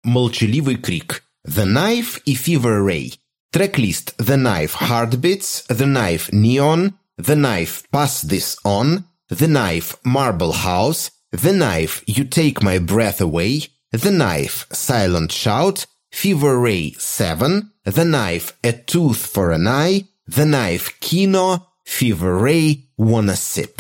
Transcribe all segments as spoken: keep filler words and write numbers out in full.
«Молчаливый крик», «The Knife» и «Fever Ray». Трек-лист «The Knife Heartbeats», «The Knife Neon», «The Knife Pass This On», «The Knife Marble House», «The Knife You Take My Breath Away», «The Knife Silent Shout», «Fever Ray seven», «The Knife A Tooth for an Eye», «The Knife Kino», «Fever Ray Wanna Sip».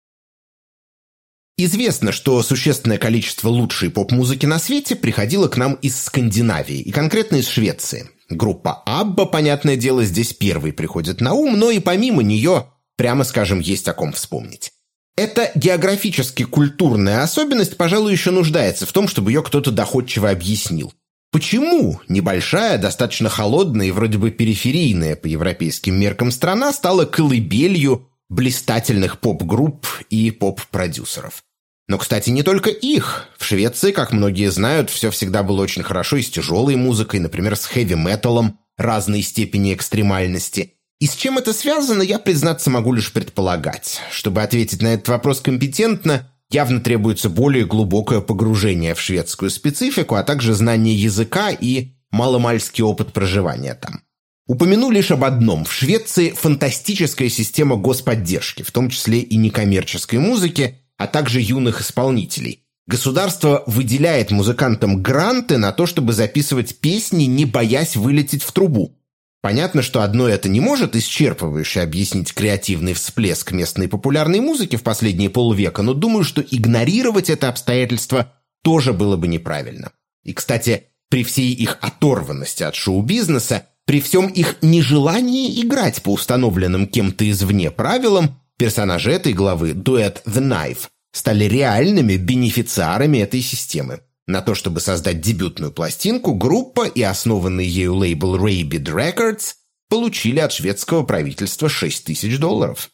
Известно, что существенное количество лучшей поп-музыки на свете приходило к нам из Скандинавии, и конкретно из Швеции. Группа Абба, понятное дело, здесь первой приходит на ум, но и помимо нее, прямо скажем, есть о ком вспомнить. Эта географически-культурная особенность, пожалуй, еще нуждается в том, чтобы ее кто-то доходчиво объяснил. Почему небольшая, достаточно холодная и вроде бы периферийная по европейским меркам страна стала колыбелью блистательных поп-групп и поп-продюсеров? Но, кстати, не только их. В Швеции, как многие знают, все всегда было очень хорошо и с тяжелой музыкой, например, с хэви-металом разной степени экстремальности. И с чем это связано, я, признаться, могу лишь предполагать. Чтобы ответить на этот вопрос компетентно, явно требуется более глубокое погружение в шведскую специфику, а также знание языка и маломальский опыт проживания там. Упомяну лишь об одном. В Швеции фантастическая система господдержки, в том числе и некоммерческой музыки, а также юных исполнителей. Государство выделяет музыкантам гранты на то, чтобы записывать песни, не боясь вылететь в трубу. Понятно, что одно это не может исчерпывающе объяснить креативный всплеск местной популярной музыки в последние полвека, но думаю, что игнорировать это обстоятельство тоже было бы неправильно. И, кстати, при всей их оторванности от шоу-бизнеса, при всем их нежелании играть по установленным кем-то извне правилам, персонажи этой главы, дуэт The Knife, стали реальными бенефициарами этой системы. На то, чтобы создать дебютную пластинку, группа и основанный ею лейбл Rabid Records получили от шведского правительства шесть тысяч долларов.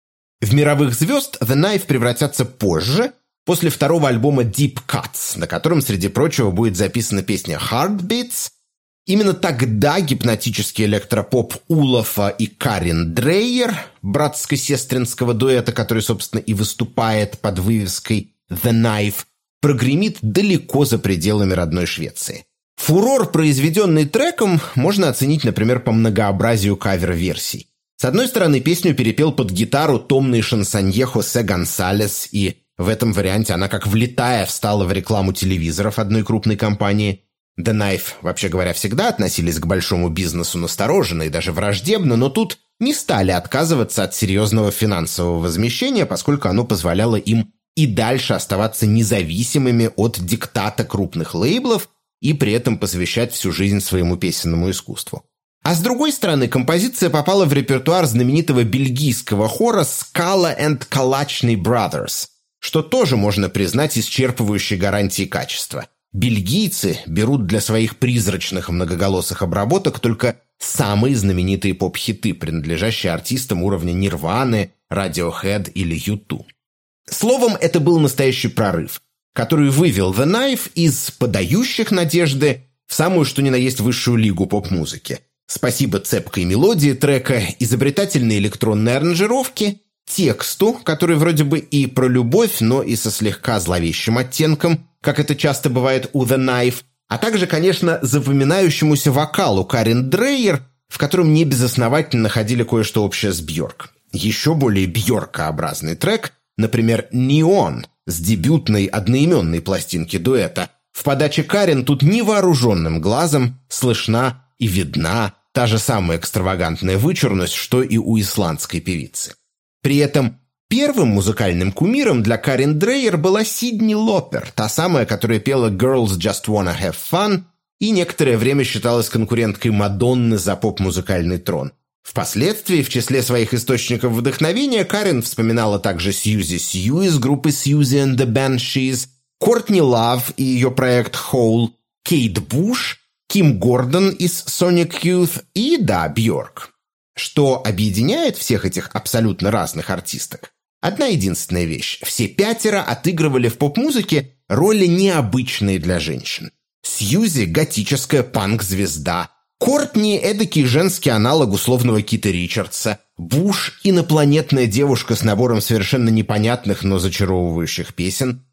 В мировых звезд The Knife превратятся позже, после второго альбома Deep Cuts, на котором, среди прочего, будет записана песня Heartbeats. Именно тогда гипнотический электропоп Улафа и Карин Дрейер, братско-сестринского дуэта, который, собственно, и выступает под вывеской The Knife, прогремит далеко за пределами родной Швеции. Фурор, произведенный треком, можно оценить, например, по многообразию кавер-версий. С одной стороны, песню перепел под гитару томный шансонье Хосе Гонсалес, и в этом варианте она, как влитая, встала в рекламу телевизоров одной крупной компании. The Knife, вообще говоря, всегда относились к большому бизнесу настороженно и даже враждебно, но тут не стали отказываться от серьезного финансового возмещения, поскольку оно позволяло им и дальше оставаться независимыми от диктата крупных лейблов и при этом посвящать всю жизнь своему песенному искусству. А с другой стороны, композиция попала в репертуар знаменитого бельгийского хора Scala and Kalachny Brothers, что тоже можно признать исчерпывающей гарантией качества. Бельгийцы берут для своих призрачных многоголосых обработок только самые знаменитые поп-хиты, принадлежащие артистам уровня Нирваны, Radiohead или ю ту. Словом, это был настоящий прорыв, который вывел The Knife из подающих надежды в самую что ни на есть высшую лигу поп-музыки. Спасибо цепкой мелодии трека, изобретательной электронной аранжировке, тексту, который вроде бы и про любовь, но и со слегка зловещим оттенком, как это часто бывает у The Knife, а также, конечно, запоминающемуся вокалу Карин Дрейер, в котором небезосновательно находили кое-что общее с Бьорк. Еще более бьоркообразный трек, например, «Neon» с дебютной одноименной пластинки дуэта. В подаче Карин тут невооруженным глазом слышна и видна та же самая экстравагантная вычурность, что и у исландской певицы. При этом первым музыкальным кумиром для Карин Дрейер была Сидни Лопер, та самая, которая пела «Girls Just Wanna Have Fun» и некоторое время считалась конкуренткой Мадонны за поп-музыкальный трон. Впоследствии, в числе своих источников вдохновения, Карин вспоминала также Сьюзи Сью из группы Susie and the Banshees, Кортни Лав и ее проект Hole, Кейт Буш, Ким Гордон из Sonic Youth и, да, Бьорк. Что объединяет всех этих абсолютно разных артисток? Одна единственная вещь. Все пятеро отыгрывали в поп-музыке роли необычные для женщин. Сьюзи – готическая панк-звезда. Кортни – эдакий женский аналог условного Кита Ричардса. Буш – инопланетная девушка с набором совершенно непонятных, но зачаровывающих песен.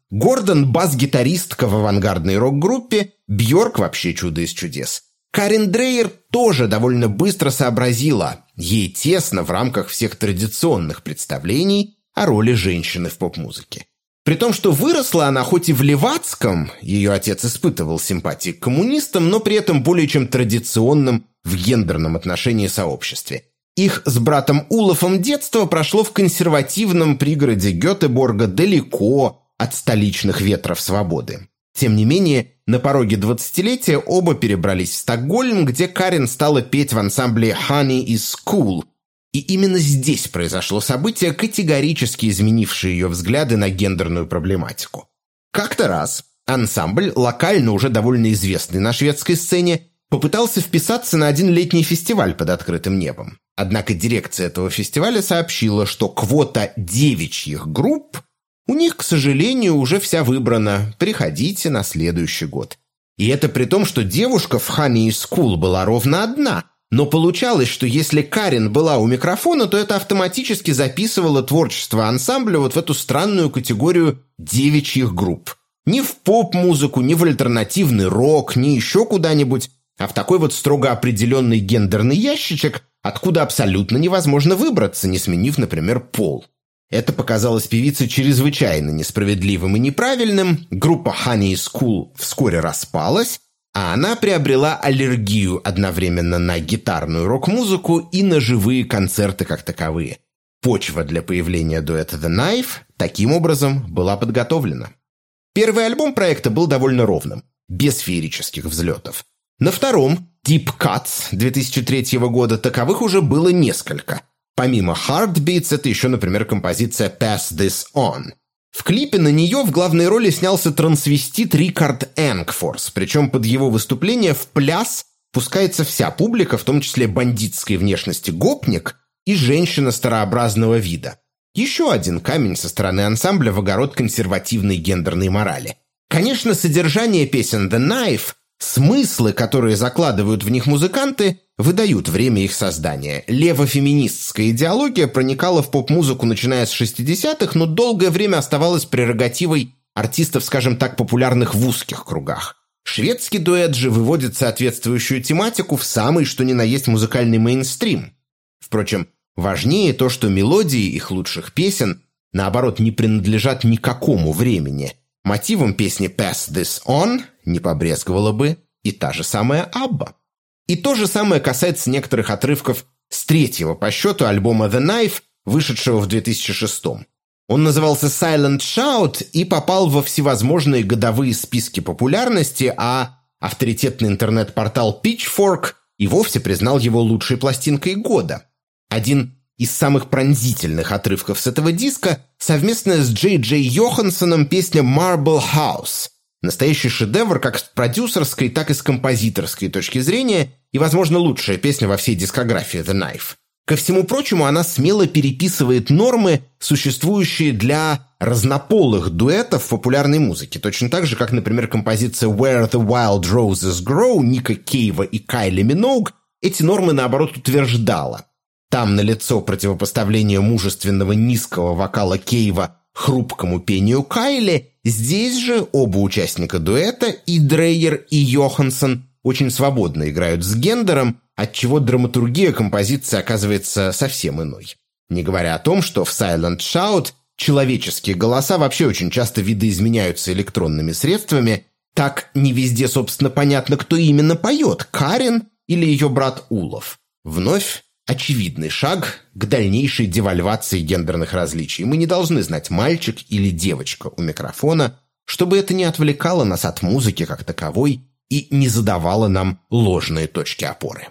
Гордон – бас-гитаристка в авангардной рок-группе, Бьорк вообще чудо из чудес. Карен Дрейер тоже довольно быстро сообразила, ей тесно в рамках всех традиционных представлений о роли женщины в поп-музыке. При том, что выросла она хоть и в Левацком, ее отец испытывал симпатии к коммунистам, но при этом более чем традиционном в гендерном отношении сообществе. Их с братом Улафом детство прошло в консервативном пригороде Гетеборга далеко от столичных ветров свободы. Тем не менее, на пороге двадцатилетия оба перебрались в Стокгольм, где Карен стала петь в ансамбле «Honey is Cool». И именно здесь произошло событие, категорически изменившее ее взгляды на гендерную проблематику. Как-то раз ансамбль, локально уже довольно известный на шведской сцене, попытался вписаться на один летний фестиваль под открытым небом. Однако дирекция этого фестиваля сообщила, что квота девичьих групп у них, к сожалению, уже вся выбрана. Приходите на следующий год. И это при том, что девушка в Honey is Cool была ровно одна. Но получалось, что если Карен была у микрофона, то это автоматически записывало творчество ансамбля вот в эту странную категорию девичьих групп. Ни в поп-музыку, ни в альтернативный рок, ни еще куда-нибудь, а в такой вот строго определенный гендерный ящичек, откуда абсолютно невозможно выбраться, не сменив, например, пол. Это показалось певице чрезвычайно несправедливым и неправильным, группа Honey is Cool вскоре распалась, а она приобрела аллергию одновременно на гитарную рок-музыку и на живые концерты как таковые. Почва для появления дуэта The Knife таким образом была подготовлена. Первый альбом проекта был довольно ровным, без феерических взлетов. На втором, Deep Cuts две тысячи третьего года, таковых уже было несколько. Помимо Heartbeats, это еще, например, композиция Pass This On. В клипе на нее в главной роли снялся трансвестит Рикард Энгфорс, причем под его выступление в пляс пускается вся публика, в том числе бандитской внешности гопник и женщина старообразного вида. Еще один камень со стороны ансамбля в огород консервативной гендерной морали. Конечно, содержание песен The Knife, смыслы, которые закладывают в них музыканты, выдают время их создания. Левофеминистская идеология проникала в поп-музыку начиная с шестидесятых, но долгое время оставалась прерогативой артистов, скажем так, популярных в узких кругах. Шведский дуэт же выводит соответствующую тематику в самый что ни на есть музыкальный мейнстрим. Впрочем, важнее то, что мелодии их лучших песен, наоборот, не принадлежат никакому времени. Мотивом песни «Pass This On» не побрезговала бы и та же самая Абба. И то же самое касается некоторых отрывков с третьего по счету альбома The Knife, вышедшего в две тысячи шестом. Он назывался Silent Shout и попал во всевозможные годовые списки популярности, а авторитетный интернет-портал Pitchfork и вовсе признал его лучшей пластинкой года. Один из самых пронзительных отрывков с этого диска – совместная с Джей Джей Йоханссоном песня «Marble House». Настоящий шедевр как с продюсерской, так и с композиторской точки зрения и, возможно, лучшая песня во всей дискографии The Knife. Ко всему прочему, она смело переписывает нормы, существующие для разнополых дуэтов в популярной музыке, точно так же, как, например, композиция «Where the Wild Roses Grow» Ника Кейва и Кайли Миноуг эти нормы, наоборот, утверждала. Там налицо противопоставление мужественного низкого вокала Кейва хрупкому пению Кайли. Здесь же оба участника дуэта, и Дрейер, и Йоханссон, очень свободно играют с гендером, отчего драматургия композиции оказывается совсем иной. Не говоря о том, что в Silent Shout человеческие голоса вообще очень часто видоизменяются электронными средствами, так не везде, собственно, понятно, кто именно поет, Карен или ее брат Улов. Вновь очевидный шаг к дальнейшей девальвации гендерных различий. Мы не должны знать, мальчик или девочка у микрофона, чтобы это не отвлекало нас от музыки как таковой и не задавало нам ложные точки опоры.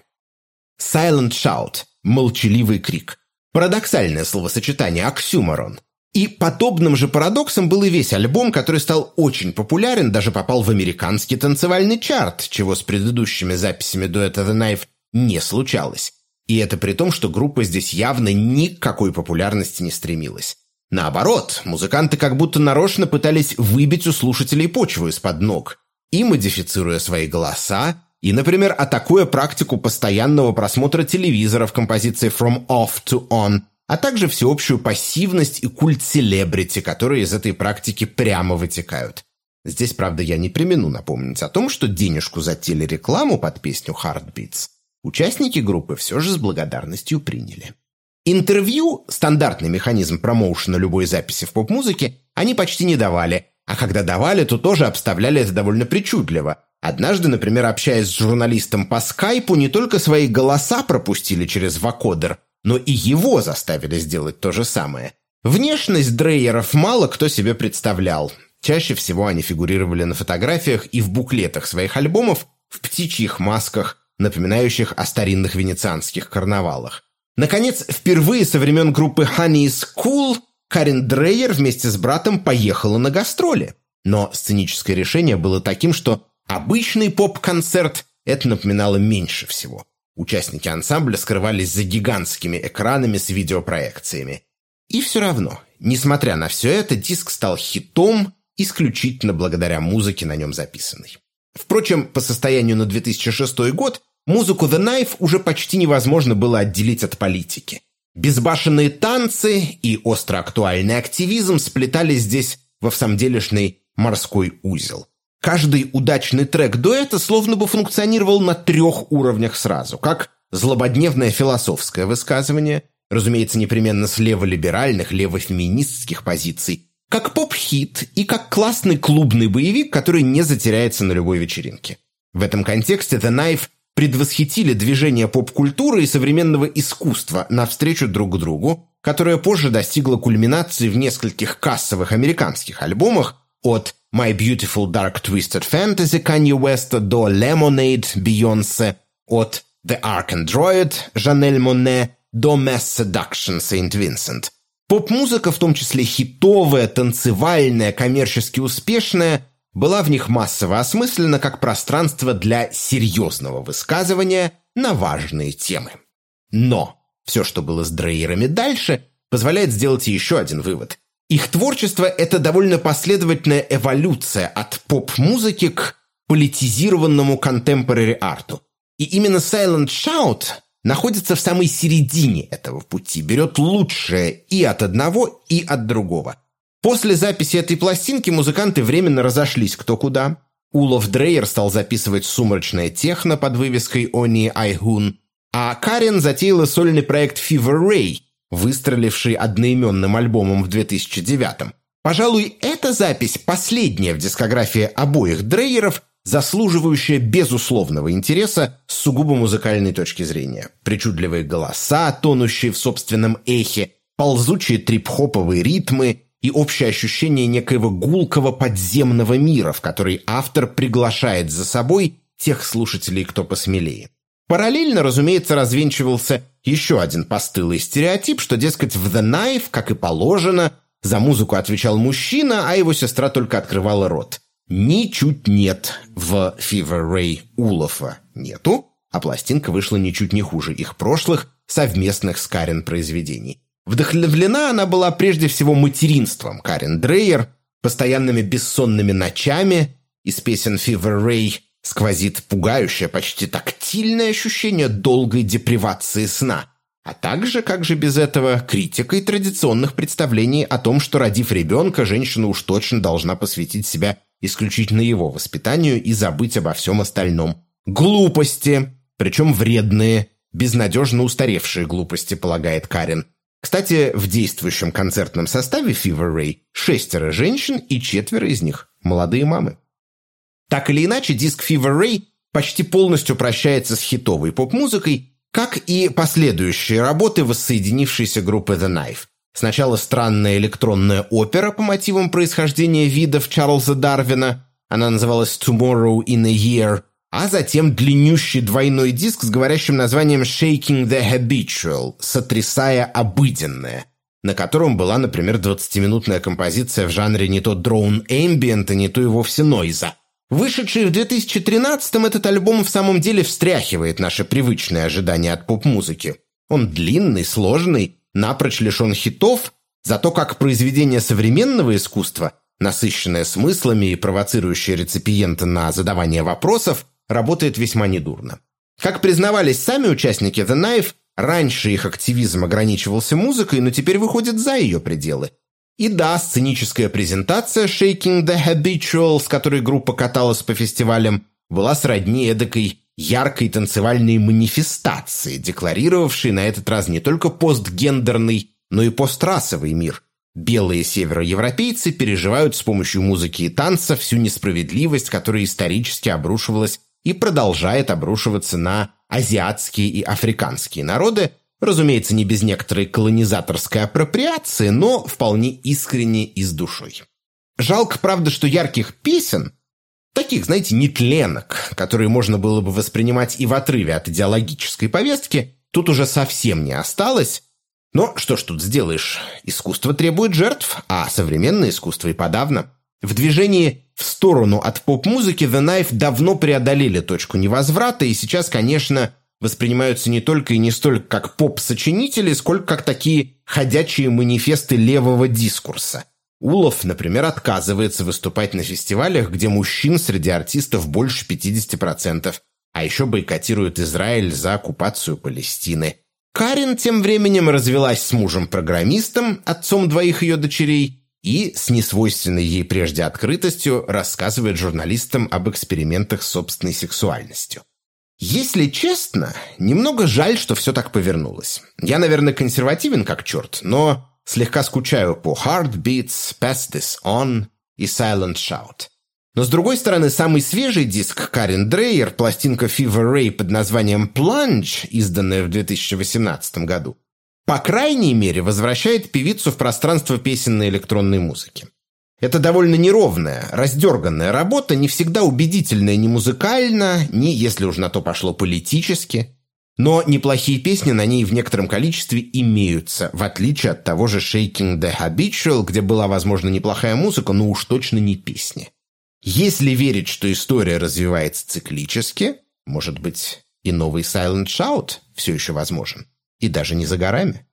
Silent Shout – молчаливый крик. Парадоксальное словосочетание, оксюморон. И подобным же парадоксом был и весь альбом, который стал очень популярен, даже попал в американский танцевальный чарт, чего с предыдущими записями дуэта The Knife не случалось. И это при том, что группа здесь явно ни к какой популярности не стремилась. Наоборот, музыканты как будто нарочно пытались выбить у слушателей почву из-под ног, и модифицируя свои голоса, и, например, атакуя практику постоянного просмотра телевизора в композиции «From Off to On», а также всеобщую пассивность и культ селебрити, которые из этой практики прямо вытекают. Здесь, правда, я не премину напомнить о том, что денежку за телерекламу под песню «Heartbeats» участники группы все же с благодарностью приняли. Интервью, стандартный механизм промоушена любой записи в поп-музыке, они почти не давали, а когда давали, то тоже обставляли это довольно причудливо. Однажды, например, общаясь с журналистом по скайпу, не только свои голоса пропустили через вокодер, но и его заставили сделать то же самое. Внешность Дрейеров мало кто себе представлял. Чаще всего они фигурировали на фотографиях и в буклетах своих альбомов в птичьих масках, напоминающих о старинных венецианских карнавалах. Наконец, впервые со времен группы Honey is Cool Карен Дрейер вместе с братом поехала на гастроли. Но сценическое решение было таким, что обычный поп-концерт это напоминало меньше всего. Участники ансамбля скрывались за гигантскими экранами с видеопроекциями. И все равно, несмотря на все это, диск стал хитом исключительно благодаря музыке, на нем записанной. Впрочем, по состоянию на две тысячи шестой год музыку The Knife уже почти невозможно было отделить от политики. Безбашенные танцы и остроактуальный активизм сплетались здесь во всамделишный морской узел. Каждый удачный трек дуэта словно бы функционировал на трех уровнях сразу, как злободневное философское высказывание, разумеется, непременно с леволиберальных, левофеминистских позиций, как поп-хит и как классный клубный боевик, который не затеряется на любой вечеринке. В этом контексте The Knife предвосхитили движение поп-культуры и современного искусства навстречу друг другу, которое позже достигло кульминации в нескольких кассовых американских альбомах от My Beautiful Dark Twisted Fantasy Kanye West до Lemonade Beyoncé, от The Ark Android Жанель Моне до Mass Seduction Saint Vincent. Поп-музыка, в том числе хитовая, танцевальная, коммерчески успешная, была в них массово осмыслена как пространство для серьезного высказывания на важные темы. Но все, что было с Дрейерами дальше, позволяет сделать еще один вывод. Их творчество – это довольно последовательная эволюция от поп-музыки к политизированному contemporary арту. И именно Silent Shout находится в самой середине этого пути, берет лучшее и от одного, и от другого. После записи этой пластинки музыканты временно разошлись кто куда. Улов Дрейер стал записывать сумрачное техно под вывеской Oni Айгун, а Карен затеяла сольный проект Fever Ray, выстреливший одноименным альбомом в две тысячи девятом. Пожалуй, эта запись последняя в дискографии обоих Дрейеров, заслуживающая безусловного интереса с сугубо музыкальной точки зрения. Причудливые голоса, тонущие в собственном эхе, ползучие трип-хоповые ритмы и общее ощущение некоего гулкого подземного мира, в который автор приглашает за собой тех слушателей, кто посмелее. Параллельно, разумеется, развенчивался еще один постылый стереотип, что, дескать, в The Knife, как и положено, за музыку отвечал мужчина, а его сестра только открывала рот. Ничуть нет. В Fever Ray Улофа нету, а пластинка вышла ничуть не хуже их прошлых, совместных с Карен произведений. Вдохновлена она была прежде всего материнством Карен Дрейер, постоянными бессонными ночами. Из песен Fever Ray сквозит пугающее, почти тактильное ощущение долгой депривации сна, а также, как же без этого, критикой традиционных представлений о том, что, родив ребенка, женщина уж точно должна посвятить себя исключительно его воспитанию и забыть обо всем остальном. Глупости, причем вредные, безнадежно устаревшие глупости, полагает Карен. Кстати, в действующем концертном составе Fever Ray шестеро женщин и четверо из них – молодые мамы. Так или иначе, диск Fever Ray почти полностью прощается с хитовой поп-музыкой, как и последующие работы воссоединившейся группы The Knife. Сначала странная электронная опера по мотивам происхождения видов Чарльза Дарвина, она называлась Tomorrow in a Year, а затем длиннющий двойной диск с говорящим названием Shaking the Habitual, сотрясая обыденное, на котором была, например, двадцатиминутная композиция в жанре не то drone ambient, не то и вовсе нойза. Вышедший в две тысячи тринадцатом этот альбом в самом деле встряхивает наши привычные ожидания от поп-музыки. Он длинный, сложный, напрочь лишен хитов, зато как произведение современного искусства, насыщенное смыслами и провоцирующее реципиента на задавание вопросов, работает весьма недурно. Как признавались сами участники The Knife, Раньше их активизм ограничивался музыкой, но теперь выходит за ее пределы. И да, сценическая презентация «Shaking the Habitual», с которой группа каталась по фестивалям, была сродни эдакой яркой танцевальной манифестации, декларировавшей на этот раз не только постгендерный, но и пострасовый мир. Белые североевропейцы переживают с помощью музыки и танца всю несправедливость, которая исторически обрушивалась и продолжает обрушиваться на азиатские и африканские народы, разумеется, не без некоторой колонизаторской апроприации, но вполне искренне и с душой. Жалко, правда, что ярких песен, таких, знаете, нетленок, которые можно было бы воспринимать и в отрыве от идеологической повестки, тут уже совсем не осталось. Но что ж тут сделаешь? Искусство требует жертв, а современное искусство и подавно. В движении в сторону от поп-музыки The Knife давно преодолели точку невозврата и сейчас, конечно, воспринимаются не только и не столько как поп-сочинители, сколько как такие ходячие манифесты левого дискурса. Улов, например, отказывается выступать на фестивалях, где мужчин среди артистов больше пятьдесят процентов, а еще бойкотирует Израиль за оккупацию Палестины. Карен тем временем развелась с мужем-программистом, отцом двоих ее дочерей, и с несвойственной ей прежде открытостью рассказывает журналистам об экспериментах с собственной сексуальностью. Если честно, немного жаль, что все так повернулось. Я, наверное, консервативен как черт, но слегка скучаю по Heartbeats, Pass This On и Silent Shout. Но, с другой стороны, самый свежий диск Карен Дрейер, пластинка Fever Ray под названием Plunge, изданная в две тысячи восемнадцатом году, по крайней мере, возвращает певицу в пространство песенной электронной музыки. Это довольно неровная, раздерганная работа, не всегда убедительная ни музыкально, ни, если уж на то пошло, политически. Но неплохие песни на ней в некотором количестве имеются, в отличие от того же Shaking the Habitual, где была, возможно, неплохая музыка, но уж точно не песни. Если верить, что история развивается циклически, может быть, и новый Silent Shout все еще возможен. И даже не за горами.